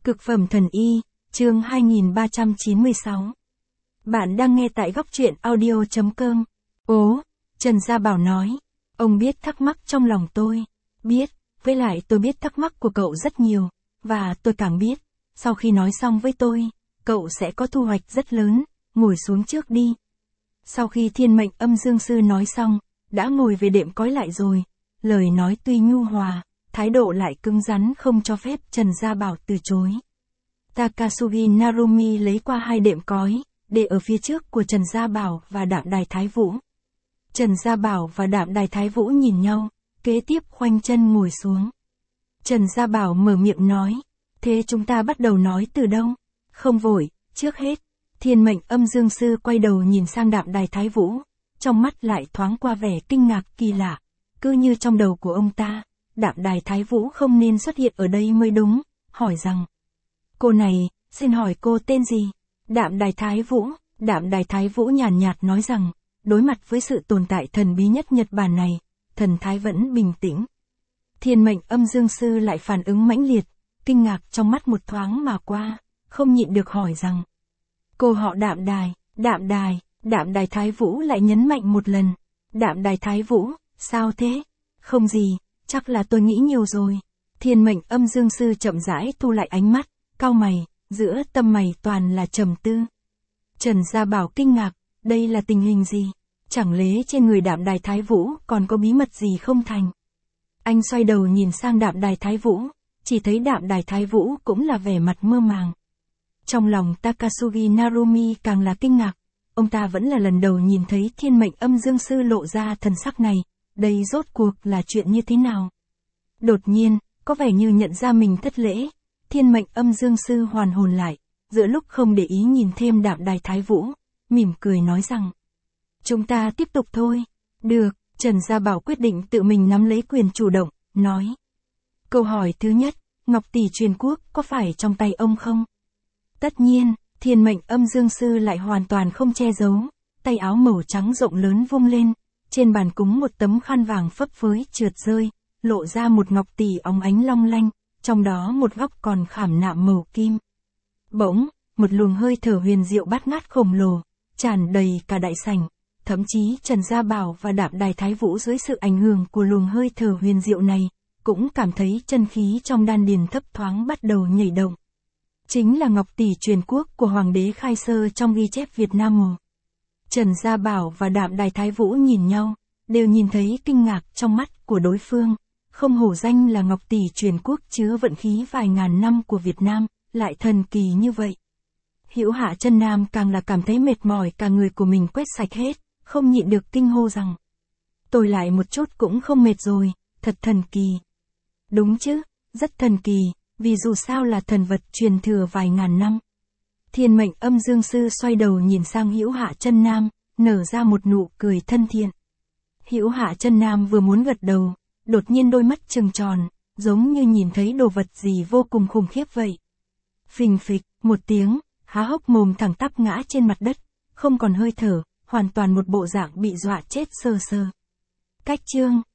Cực phẩm thần y, chương 2396. Bạn đang nghe tại góc truyện audio.com. Ố, Trần Gia Bảo nói, ông biết thắc mắc trong lòng tôi. Biết, với lại tôi biết thắc mắc của cậu rất nhiều, và tôi càng biết, sau khi nói xong với tôi, cậu sẽ có thu hoạch rất lớn, ngồi xuống trước đi. Sau khi Thiên Mệnh Âm Dương Sư nói xong, đã ngồi về đệm cói lại rồi, lời nói tuy nhu hòa, thái độ lại cứng rắn không cho phép Trần Gia Bảo từ chối. Takasugi Narumi lấy qua 2 đệm cói, để ở phía trước của Trần Gia Bảo và Đạm Đài Thái Vũ. Trần Gia Bảo và Đạm Đài Thái Vũ nhìn nhau, kế tiếp khoanh chân ngồi xuống. Trần Gia Bảo mở miệng nói, thế chúng ta bắt đầu nói từ đâu? Không vội, trước hết, Thiên Mệnh Âm Dương Sư quay đầu nhìn sang Đạm Đài Thái Vũ, trong mắt lại thoáng qua vẻ kinh ngạc kỳ lạ, cứ như trong đầu của ông ta, Đạm Đài Thái Vũ không nên xuất hiện ở đây mới đúng, hỏi rằng, cô này, xin hỏi cô tên gì? Đạm Đài Thái Vũ nhàn nhạt nói rằng, đối mặt với sự tồn tại thần bí nhất Nhật Bản này, thần thái vẫn bình tĩnh. Thiên Mệnh Âm Dương Sư lại phản ứng mãnh liệt, kinh ngạc trong mắt một thoáng mà qua, không nhịn được hỏi rằng, cô họ Đạm Đài Thái Vũ lại nhấn mạnh một lần, Đạm Đài Thái Vũ, sao thế? Không gì, chắc là tôi nghĩ nhiều rồi. Thiên Mệnh Âm Dương Sư chậm rãi thu lại ánh mắt, cau mày, giữa tâm mày toàn là trầm tư. Trần Gia Bảo kinh ngạc, đây là tình hình gì? Chẳng lẽ trên người Đạm Đài Thái Vũ còn có bí mật gì không thành? Anh xoay đầu nhìn sang Đạm Đài Thái Vũ, chỉ thấy Đạm Đài Thái Vũ cũng là vẻ mặt mơ màng. Trong lòng Takasugi Narumi càng là kinh ngạc, ông ta vẫn là lần đầu nhìn thấy Thiên Mệnh Âm Dương Sư lộ ra thần sắc này, đây rốt cuộc là chuyện như thế nào? Đột nhiên, có vẻ như nhận ra mình thất lễ, Thiên Mệnh Âm Dương Sư hoàn hồn lại, giữa lúc không để ý nhìn thêm Đạm Đài Thái Vũ, mỉm cười nói rằng, chúng ta tiếp tục thôi. Được, Trần Gia Bảo quyết định tự mình nắm lấy quyền chủ động, nói. Câu hỏi thứ nhất, Ngọc Tỷ Truyền Quốc có phải trong tay ông không? Tất nhiên, Thiên Mệnh Âm Dương Sư lại hoàn toàn không che giấu, tay áo màu trắng rộng lớn vung lên, trên bàn cúng một tấm khăn vàng phấp phới trượt rơi, lộ ra một ngọc tỷ óng ánh long lanh, trong đó một góc còn khảm nạm màu kim. Bỗng, một luồng hơi thở huyền diệu bát ngát khổng lồ, tràn đầy cả đại sảnh, thậm chí Trần Gia Bảo và Đạm Đài Thái Vũ dưới sự ảnh hưởng của luồng hơi thở huyền diệu này, cũng cảm thấy chân khí trong đan điền thấp thoáng bắt đầu nhảy động. Chính là Ngọc Tỷ Truyền Quốc của Hoàng đế Khai Sơ trong ghi chép Việt Nam Hồ. Trần Gia Bảo và Đạm Đài Thái Vũ nhìn nhau, đều nhìn thấy kinh ngạc trong mắt của đối phương, không hổ danh là Ngọc Tỷ Truyền Quốc chứa vận khí vài ngàn năm của Việt Nam, lại thần kỳ như vậy. Hữu Hạ Chân Nam càng là cảm thấy mệt mỏi cả người của mình quét sạch hết, không nhịn được kinh hô rằng, tôi lại một chút cũng không mệt rồi, thật thần kỳ. Đúng chứ, rất thần kỳ, vì dù sao là thần vật truyền thừa vài ngàn năm. Thiên Mệnh Âm Dương Sư xoay đầu nhìn sang Hữu Hạ Chân Nam, nở ra một nụ cười thân thiện. Hữu Hạ Chân Nam vừa muốn gật đầu, đột nhiên đôi mắt trừng tròn, giống như nhìn thấy đồ vật gì vô cùng khủng khiếp vậy. Phình phịch, một tiếng, há hốc mồm thẳng tắp ngã trên mặt đất, không còn hơi thở, hoàn toàn một bộ dạng bị dọa chết sơ sơ. Cách chương